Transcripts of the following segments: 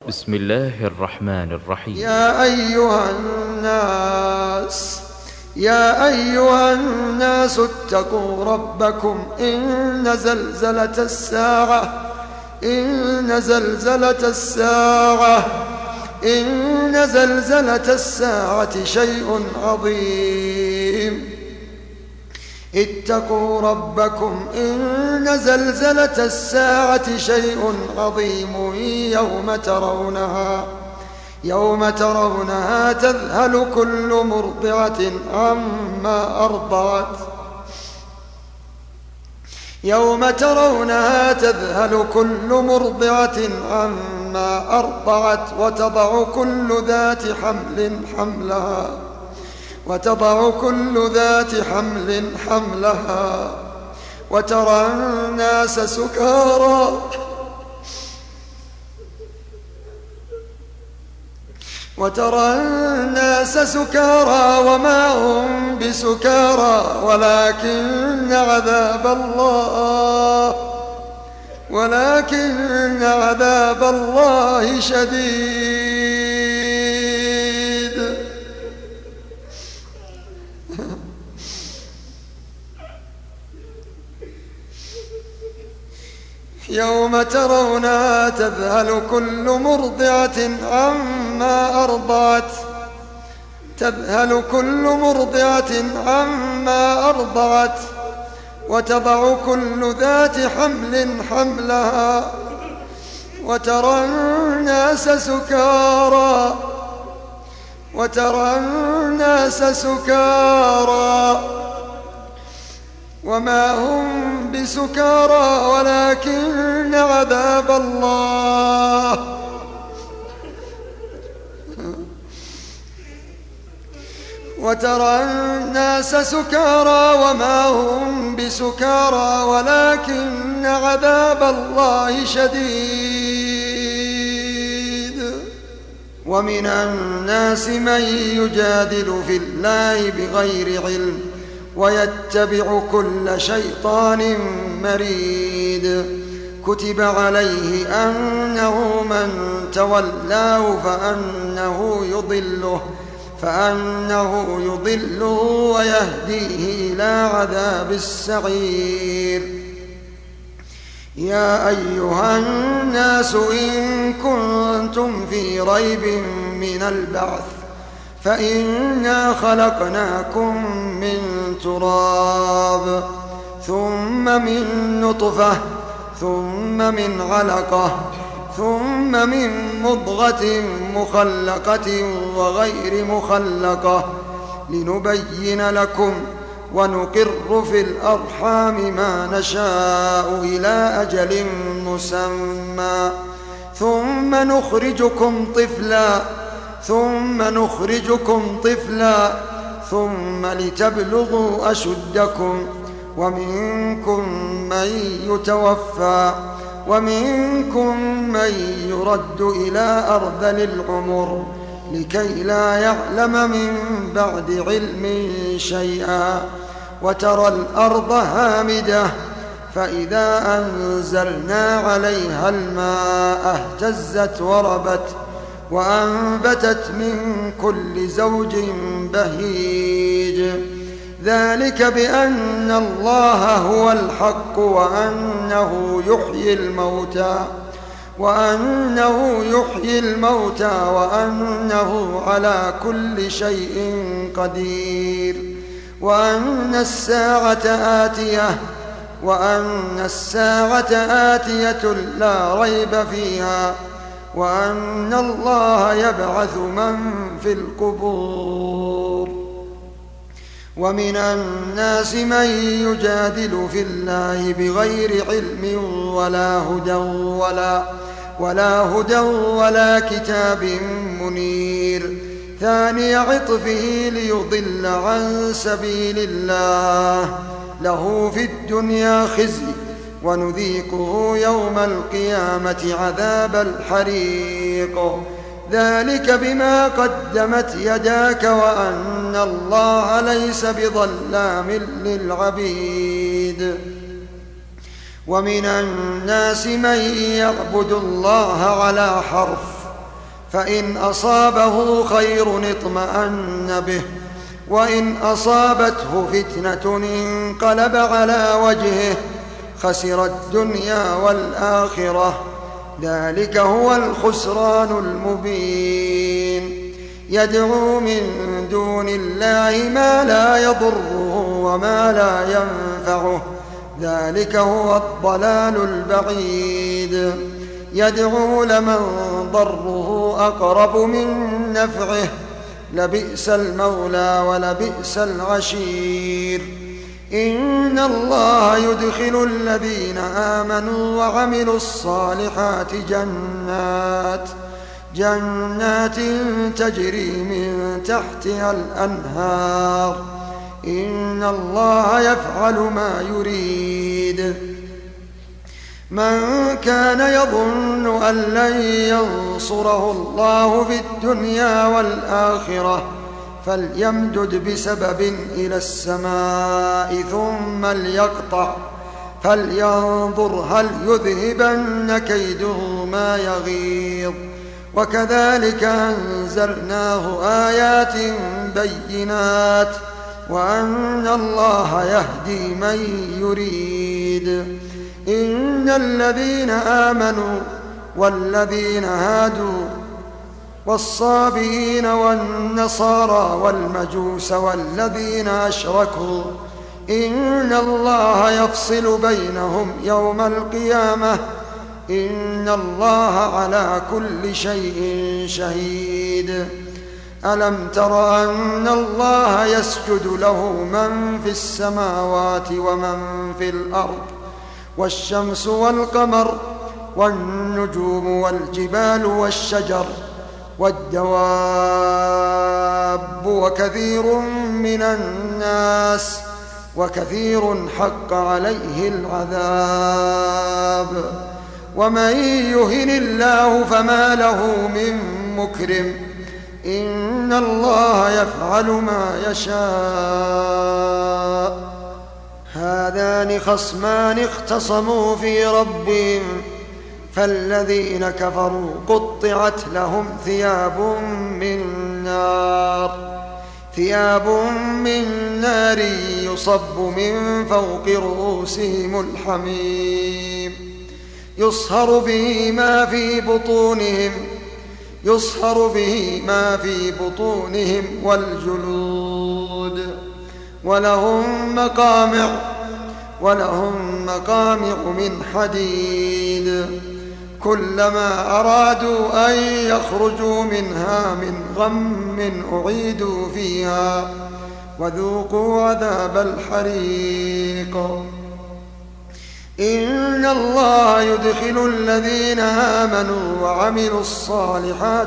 بسم الله الرحمن الرحيم. يا أيها الناس اتقوا ربكم إن زلزلة الساعة شيء عظيم. اتقوا ربكم إن زلزلة الساعة شيء عظيم يوم ترونها تذهل كل مرضعة عما أرضعت وتضع كل ذات حمل حملها وترى الناس سكارى وما هم بسكارى ولكن عذاب الله شديد. يوم ترونها تذهل كل مرضعة عما أرضعت وتضع كل ذات حمل حملها وترى الناس سكارى وما هم بسكارى ولكن عذاب الله شديد. ومن الناس من يجادل في الله بغير علم ويتبع كل شيطان مريد. كتب عليه أنه من تولاه فأنه يضله ويهديه إلى عذاب السعير. يا أيها الناس إن كنتم في ريب من البعث فإنا خلقناكم من تراب ثم من نطفة ثم من علقة ثم من مضغة مخلقة وغير مخلقة لنبين لكم ونقر في الأرحام ما نشاء إلى أجل مسمى ثم نخرجكم طفلا ثم لتبلغوا أشدكم ومنكم من يتوفى ومنكم من يرد إلى أرذل العمر لكي لا يعلم من بعد علم شيئا. وترى الأرض هامدة فإذا أنزلنا عليها الماء اهتزت وربت وأنبتت من كل زوج بهيج. ذلك بأن الله هو الحق وأنه يحيي الموتى وأنه على كل شيء قدير وأن الساعة آتية لا ريب فيها وأن الله يبعث من في القبور. ومن الناس من يجادل في الله بغير علم ولا هدى ولا كتاب منير. ثاني عطفه ليضل عن سبيل الله له في الدنيا خزي ونذيقه يوم القيامة عذاب الحريق. ذلك بما قدمت يداك وأن الله ليس بظلام للعبيد. ومن الناس من يعبد الله على حرف فإن أصابه خير اطمأن به، وإن أصابته فتنة انقلب على وجهه خسر الدنيا والآخرة. ذلك هو الخسران المبين. يدعو من دون الله ما لا يضره وما لا ينفعه، ذلك هو الضلال البعيد. يدعو لمن ضره أقرب من نفعه، لبئس المولى ولبئس العشير. إن الله يدخل الذين آمنوا وعملوا الصالحات جنات تجري من تحتها الأنهار. إن الله يفعل ما يريد. من كان يظن أن لن ينصره الله في الدنيا والآخرة فليمدد بسبب إلى السماء ثم ليقطع، فلينظر هل يذهبن كيده ما يغيظ. وكذلك أنزلناه آيات بينات وأن الله يهدي من يريد. إن الذين آمنوا والذين هادوا والصابئين والنصارى والمجوس والذين أشركوا إن الله يفصل بينهم يوم القيامة. إن الله على كل شيء شهيد. ألم تر أن الله يسجد له من في السماوات ومن في الأرض، والشمس والقمر والنجوم والجبال والشجر والدواب وكثير حق عليه العذاب. ومن يهن الله فما له من مكرم. إن الله يفعل ما يشاء. هذان خصمان اختصموا في ربهم فالذين كفروا قطعت لهم ثياب من نار يصب من فوق رؤوسهم الحميم يصهر به ما في بطونهم والجلود. ولهم مقامع من حديد. كلما أرادوا أن يخرجوا منها من غم أعيدوا فيها وذوقوا عذاب الحريق. إن الله يدخل الذين آمنوا وعملوا الصالحات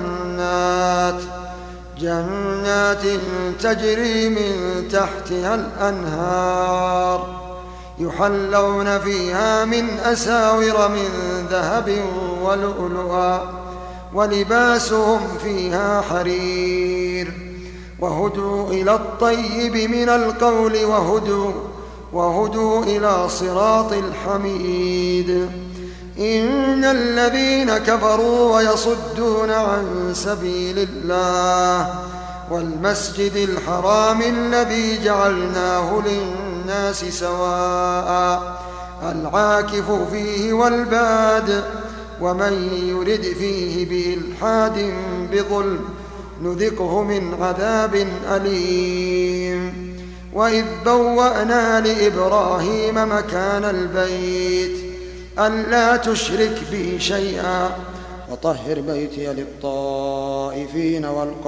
جنات تجري من تحتها الأنهار يحلون فيها من أساور من ذهب ولؤلؤا ولباسهم فيها حرير. وهدوا إلى الطيب من القول وهدوا إلى صراط الحميد. إن الذين كفروا ويصدون عن سبيل الله والمسجد الحرام الذي جعلناه للناس سواء العاكف فيه والباد ومن يرد فيه بإلحاد بظلم نذقه من عذاب أليم. وإذ بوأنا لإبراهيم مكان البيت ألا تشرك بي شيئا وطهر بيتي للطائفين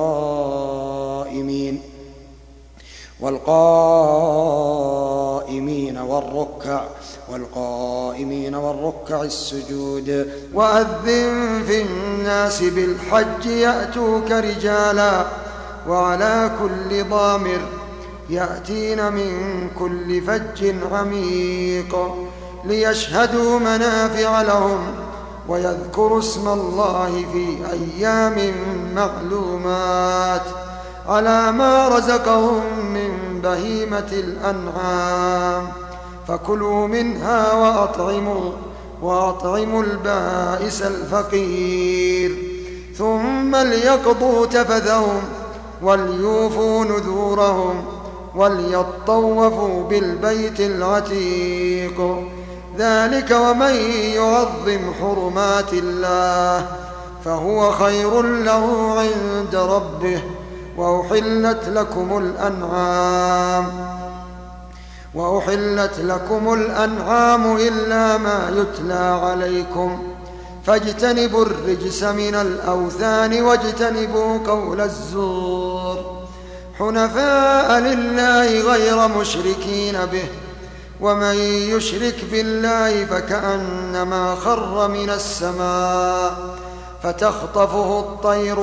والقائمين والركع السجود. وأذن في الناس بالحج يأتوك رجالا وعلى كل ضامر يأتين من كل فج عميق ليشهدوا منافع لهم ويذكروا اسم الله في أيام معلومات على ما رزقهم من بهيمة الأنعام فكلوا منها وأطعموا البائس الفقير. ثم ثم ليقضوا تفثهم وليوفوا نذورهم وليطوفوا بالبيت العتيق. ذلك ومن يعظم حرمات الله فهو خير له عند ربه. وأحلت لكم الأنعام إلا ما يتلى عليكم فاجتنبوا الرجس من الأوثان واجتنبوا قول الزور حنفاء لله غير مشركين به ومن يشرك بالله فكأنما خر من السماء فتخطفه الطير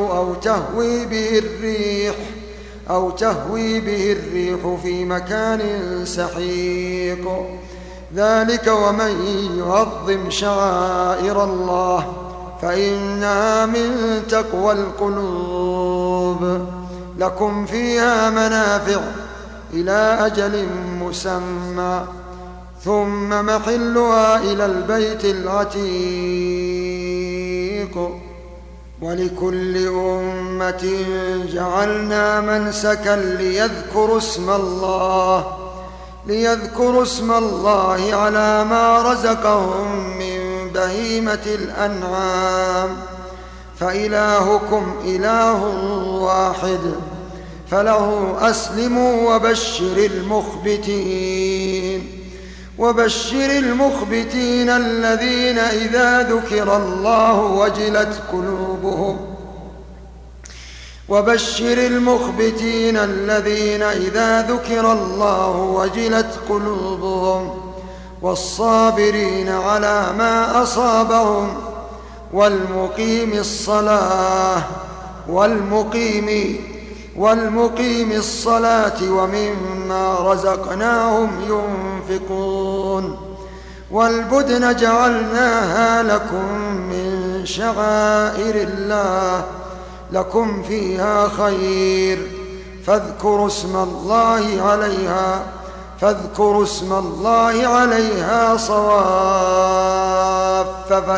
أو تهوي به الريح في مكان سحيق. ذلك ومن يعظم شعائر الله فإنها من تقوى القلوب. لكم فيها منافع إلى أجل مسمى ثم محلها إلى البيت العتيق. ولكل أمة جعلنا منسكا ليذكروا اسم الله على ما رزقهم من بهيمة الأنعام فإلهكم إله واحد فله أسلموا وبشر المخبتين الذين إذا ذكر الله وجلت قلوبهم والصابرين على ما أصابهم والمقيم الصلاة ومما رزقناهم ينفقون. والبدن جعلناها لكم من شعائر الله لكم فيها خير فاذكروا اسم الله عليها صواف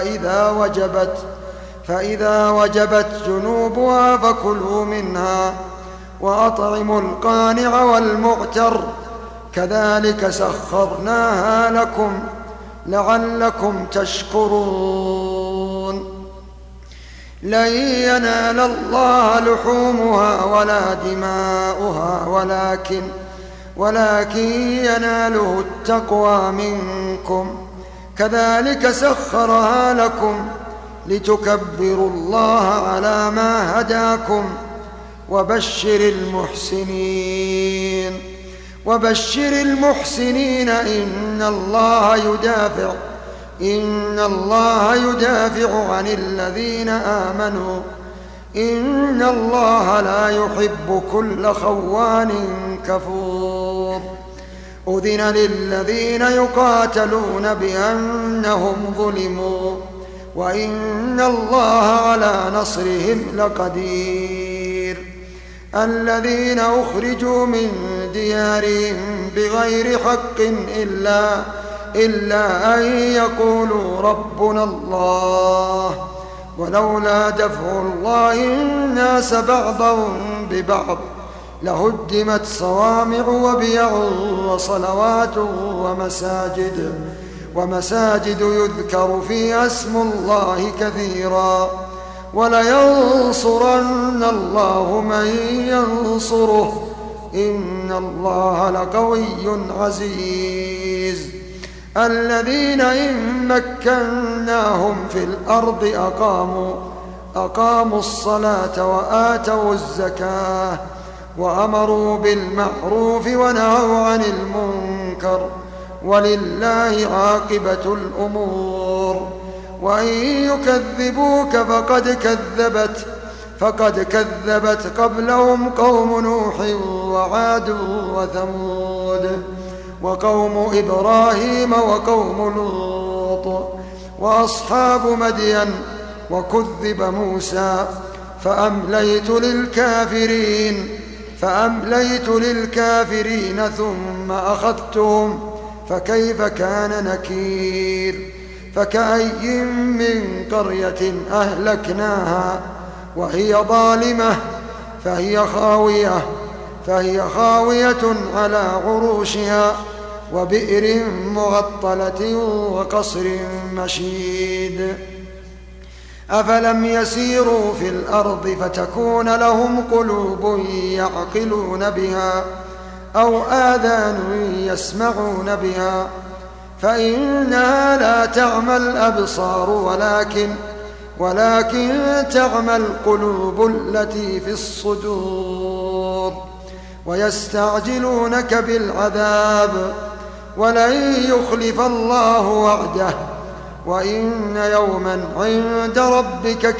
فإذا وجبت جنوبها فكلوا منها وأطعموا القانع والمعتر كذلك سخرناها لكم لعلكم تشكرون. لن ينال الله لحومها ولا دماؤها ولكن يناله التقوى منكم كذلك سخرها لكم لتكبروا الله على ما هداكم. وبشر المحسنين إن الله يدافع عن الذين آمنوا إن الله لا يحب كل خوان كفور. أذن للذين يقاتلون بأنهم ظلموا وإن الله على نصرهم لقدير. الذين أخرجوا من ديارهم بغير حق إلا أن يقولوا ربنا الله ولولا دفع الله الناس بعضهم ببعض لهدمت صوامع وبيع وصلوات ومساجد يذكر فيها اسم الله كثيرا ولينصرن الله من ينصره إن الله لقوي عزيز. الذين إن مكناهم في الأرض أقاموا الصلاة وآتوا الزكاة وأمروا بالمعروف ونهوا عن المنكر ولله عاقبة الأمور. وإن يكذبوك فقد كذبت قبلهم قوم نوح وعاد وثمود وقوم إبراهيم وقوم لوط وأصحاب مدين وكذب موسى فأمليت للكافرين ثم أخذتهم فكيف كان نكير. فكأي من قرية وهي ظالمة فهي خاوية على عروشها وبئر مغطلة وقصر مشيد. أفلم يسيروا في الأرض فتكون لهم قلوب يعقلون بها أو آذان يسمعون بها فإنها لا تعمى الأبصار ولكن تعمى القلوب التي في الصدور. ويستعجلونك بالعذاب ولن يخلف الله وعده وإن يوما عند ربك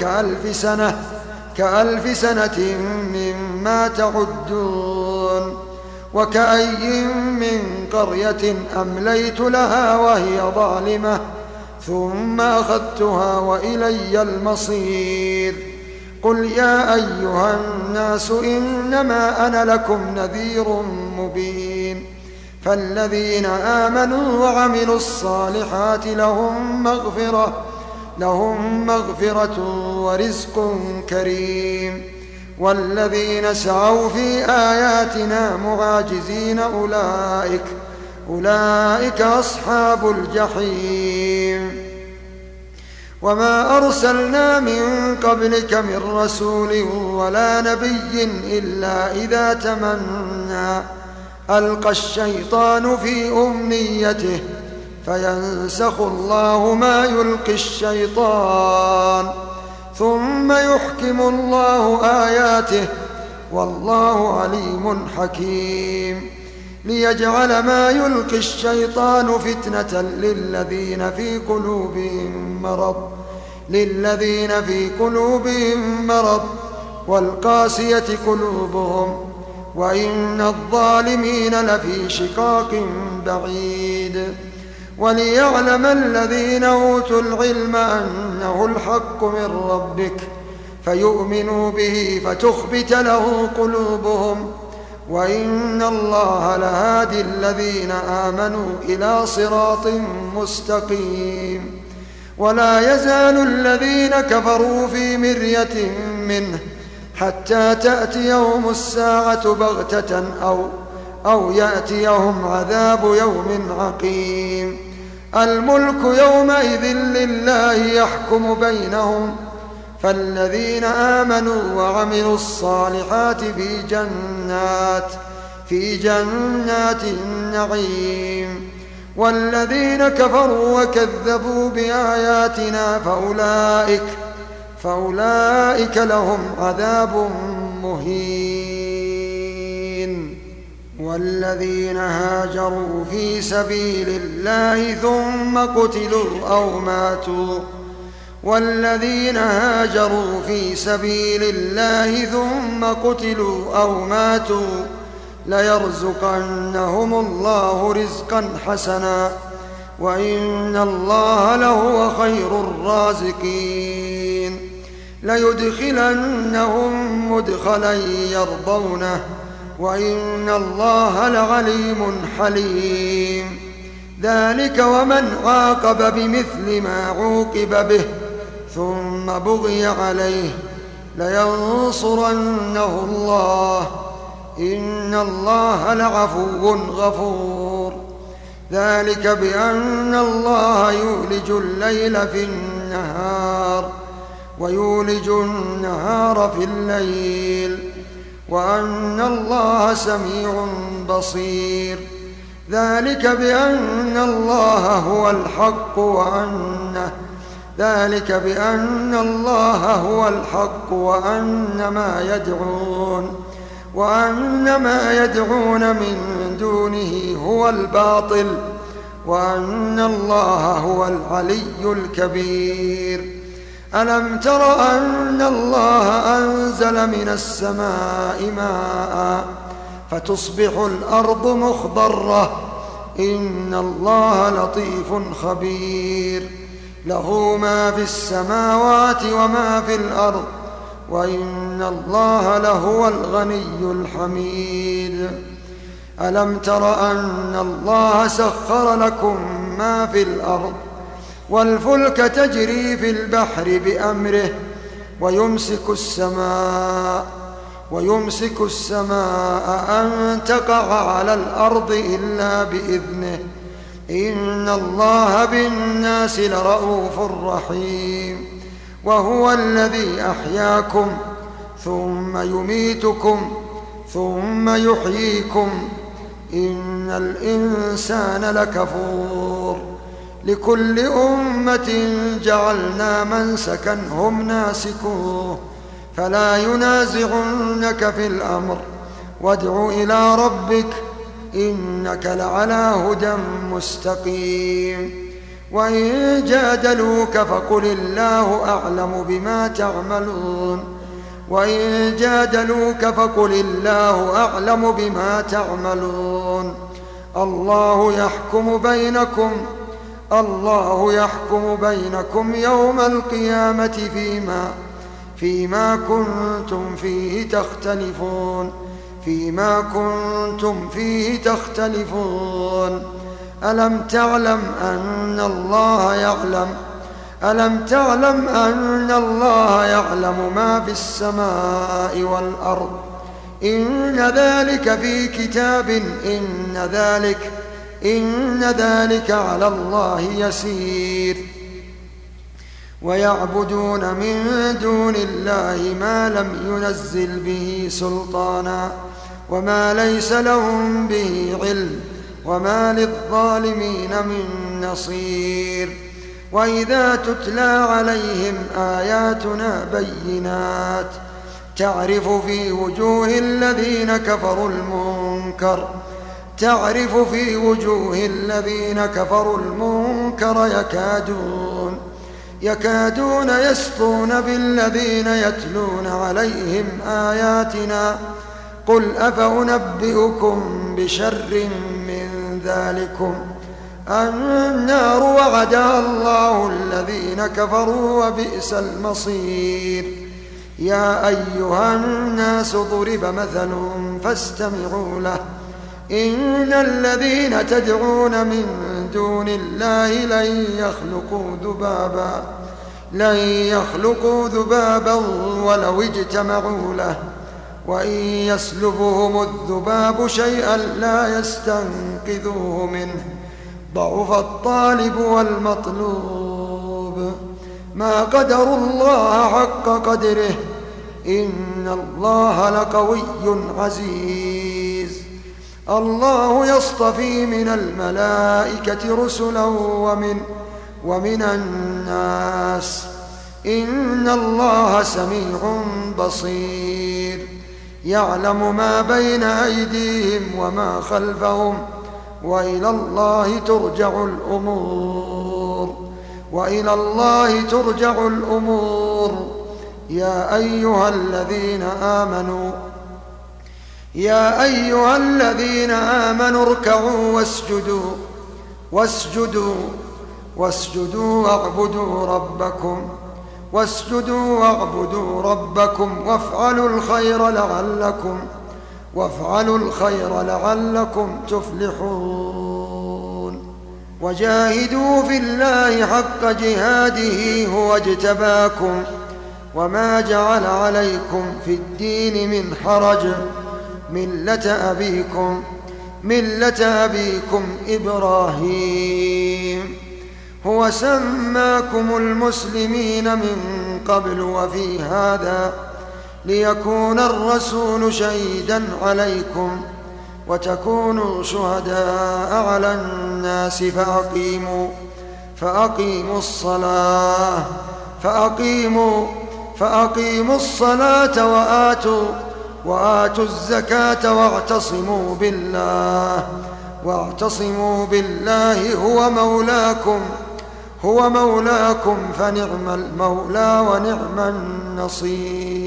كألف سنة مما تعدون. وكأي من قرية أمليت لها وهي ظالمة ثم أخذتها وإلي المصير. قل يا أيها الناس إنما أنا لكم نذير مبين. فالذين آمنوا وعملوا الصالحات لهم مغفرة ورزق كريم. والذين سعوا في آياتنا معاجزين أولئك أصحاب الجحيم. وما أرسلنا من قبلك من رسول ولا نبي إلا إذا تمنى ألقى الشيطان في أمنيته فينسخ الله ما يلقي الشيطان ثم يحكم الله آياته والله عليم حكيم. ليجعل ما يلقي الشيطان فتنة للذين في قلوبهم مرض والقاسية قلوبهم وإن الظالمين لفي شقاق بعيد. وليعلم الذين أوتوا العلم أنه الحق من ربك فيؤمنوا به فتخبت له قلوبهم وإن الله لهادي الذين آمنوا إلى صراط مستقيم. ولا يزال الذين كفروا في مرية منه حتى تأتيهم الساعة بغتة أو يأتيهم عذاب يوم عقيم. الملك يومئذ لله يحكم بينهم فالذين آمنوا وعملوا الصالحات في جنات النعيم. والذين كفروا وكذبوا بآياتنا فأولئك لهم عذاب مهين. والذين هاجروا في سبيل الله ثم قتلوا أو ماتوا ليرزقنهم الله رزقا حسنا وإن الله لهو خير الرازقين. ليدخلنهم مدخلا يرضونه وإن الله لعليم حليم. ذلك ومن عاقب بمثل ما عوقب به ثم بغي عليه لينصرنه الله إن الله لعفو غفور. ذلك بأن الله يولج الليل في النهار ويولج النهار في الليل وأن الله سميع بصير. ذلك بأن الله هو الحق وأن ما يدعون من دونه هو الباطل وأن الله هو العلي الكبير. ألم تر أن الله أنزل من السماء ماء فتصبح الأرض مخضرة إن الله لطيف خبير. له ما في السماوات وما في الأرض وإن الله لهو الغني الحميد. ألم تر أن الله سخر لكم ما في الأرض والفلك تجري في البحر بأمره ويمسك السماء أن تقع على الأرض إلا بإذنه إن الله بالناس لرءوف رحيم وهو الذي أحياكم ثم يميتكم ثم يحييكم إن الإنسان لكفور لكل أمة جعلنا منسكا هم ناسكوه فلا ينازعنك في الأمر وادع إلى ربك إنك لعلى هدى مستقيم وإن جادلوك فقل الله أعلم بما تعملون الله يحكم بينكم يوم القيامة فيما كنتم فيه تختلفون ألم تعلم أن الله يعلم ما في السماء والأرض إن ذلك في كتاب إن ذلك على الله يسير ويعبدون من دون الله ما لم ينزل به سلطانا وما ليس لهم به علم وما للظالمين من نصير وإذا تتلى عليهم آياتنا بينات تعرف في وجوه الذين كفروا المنكر يكادون يسطون بالذين يتلون عليهم آياتنا قل أفأنبئكم بشر من ذلكم النار وعدها الله الذين كفروا وبئس المصير يا أيها الناس ضرب مثل فاستمعوا له إن الذين تدعون من دون الله لن يخلقوا ذبابا ولو اجتمعوا له وإن يسلبهم الذباب شيئا لا يستنقذوه منه ضعف الطالب والمطلوب ما قدروا الله حق قدره إن الله لقوي عزيز الله يصطفي من الملائكة رسلا ومن الناس إن الله سميع بصير يعلم ما بين أيديهم وما خلفهم وإلى الله ترجع الأمور يا أيها الذين آمنوا اركعوا واسجدوا واعبدوا ربكم وافعلوا الخير لعلكم تفلحون وجاهدوا في الله حق جهاده هو اجتباكم وما جعل عليكم في الدين من حرج ملة أبيكم إبراهيم هو سماكم المسلمين من قبل وفي هذا ليكون الرسول شهيدا عليكم وتكونوا شهداء على الناس فأقيموا الصلاة وآتوا الزكاة واعتصموا بالله هو مولاكم فنعم المولى ونعم النصير